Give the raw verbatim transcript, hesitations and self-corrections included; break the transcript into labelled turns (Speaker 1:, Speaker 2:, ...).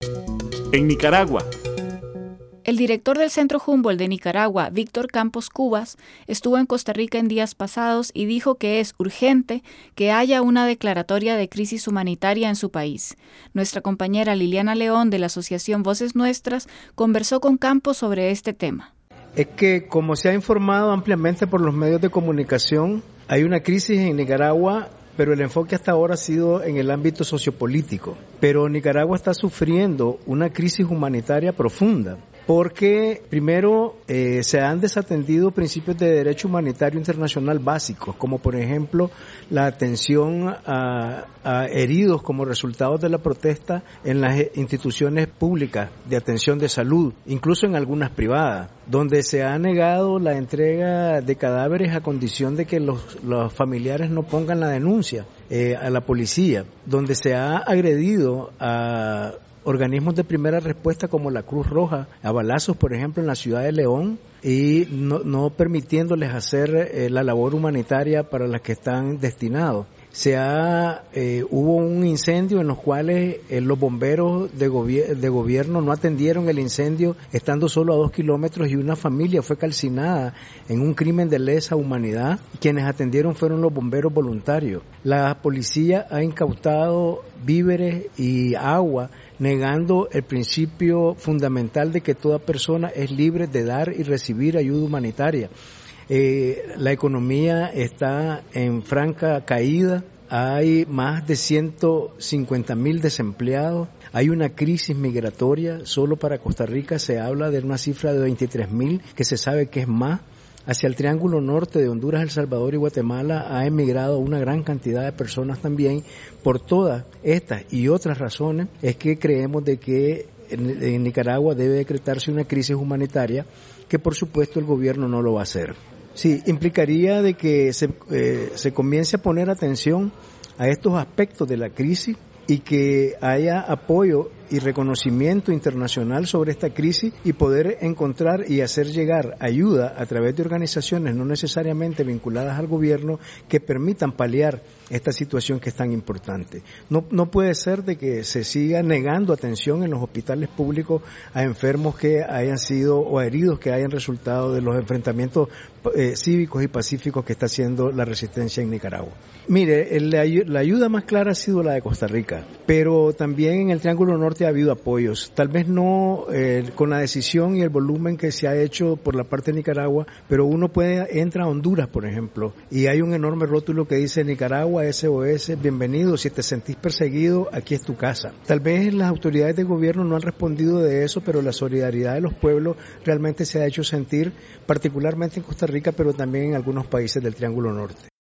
Speaker 1: En Nicaragua.
Speaker 2: El director del Centro Humboldt de Nicaragua, Víctor Campos Cubas, estuvo en Costa Rica en días pasados y dijo que es urgente que haya una declaratoria de crisis humanitaria en su país. Nuestra compañera Liliana León de la Asociación Voces Nuestras conversó con Campos sobre este tema.
Speaker 3: Es que, como se ha informado ampliamente por los medios de comunicación, hay una crisis en Nicaragua, pero el enfoque hasta ahora ha sido en el ámbito sociopolítico. Pero Nicaragua está sufriendo una crisis humanitaria profunda, porque primero eh, se han desatendido principios de derecho humanitario internacional básicos, como por ejemplo la atención a, a heridos como resultado de la protesta en las instituciones públicas de atención de salud, incluso en algunas privadas, donde se ha negado la entrega de cadáveres a condición de que los, los familiares no pongan la denuncia eh, a la policía, donde se ha agredido a organismos de primera respuesta como la Cruz Roja, a balazos, por ejemplo, en la ciudad de León, y no, no permitiéndoles hacer eh, la labor humanitaria para la que están destinados. Se ha, eh, hubo un incendio en los cuales eh, los bomberos de, gobier- de gobierno no atendieron el incendio estando solo a dos kilómetros y una familia fue calcinada en un crimen de lesa humanidad. Quienes atendieron fueron los bomberos voluntarios. La policía ha incautado víveres y agua, negando el principio fundamental de que toda persona es libre de dar y recibir ayuda humanitaria. Eh, la economía está en franca caída, hay más de ciento cincuenta mil desempleados, hay una crisis migratoria, solo para Costa Rica se habla de una cifra de veintitrés mil, que se sabe que es más. Hacia el Triángulo Norte de Honduras, El Salvador y Guatemala ha emigrado una gran cantidad de personas también. Por todas estas y otras razones es que creemos de que en, en Nicaragua debe decretarse una crisis humanitaria, que por supuesto el gobierno no lo va a hacer. Sí, implicaría de que se, eh, se comience a poner atención a estos aspectos de la crisis y que haya apoyo y reconocimiento internacional sobre esta crisis y poder encontrar y hacer llegar ayuda a través de organizaciones no necesariamente vinculadas al gobierno que permitan paliar esta situación que es tan importante. No, no puede ser de que se siga negando atención en los hospitales públicos a enfermos que hayan sido o heridos que hayan resultado de los enfrentamientos eh, cívicos y pacíficos que está haciendo la resistencia en Nicaragua. Mire, el, la, la ayuda más clara ha sido la de Costa Rica, pero también en el Triángulo Norte ha habido apoyos, tal vez no eh, con la decisión y el volumen que se ha hecho por la parte de Nicaragua, pero uno puede, entra a Honduras, por ejemplo, y hay un enorme rótulo que dice Nicaragua S O S, bienvenido, si te sentís perseguido, aquí es tu casa. Tal vez las autoridades de gobierno no han respondido de eso, pero la solidaridad de los pueblos realmente se ha hecho sentir, particularmente en Costa Rica, pero también en algunos países del Triángulo Norte.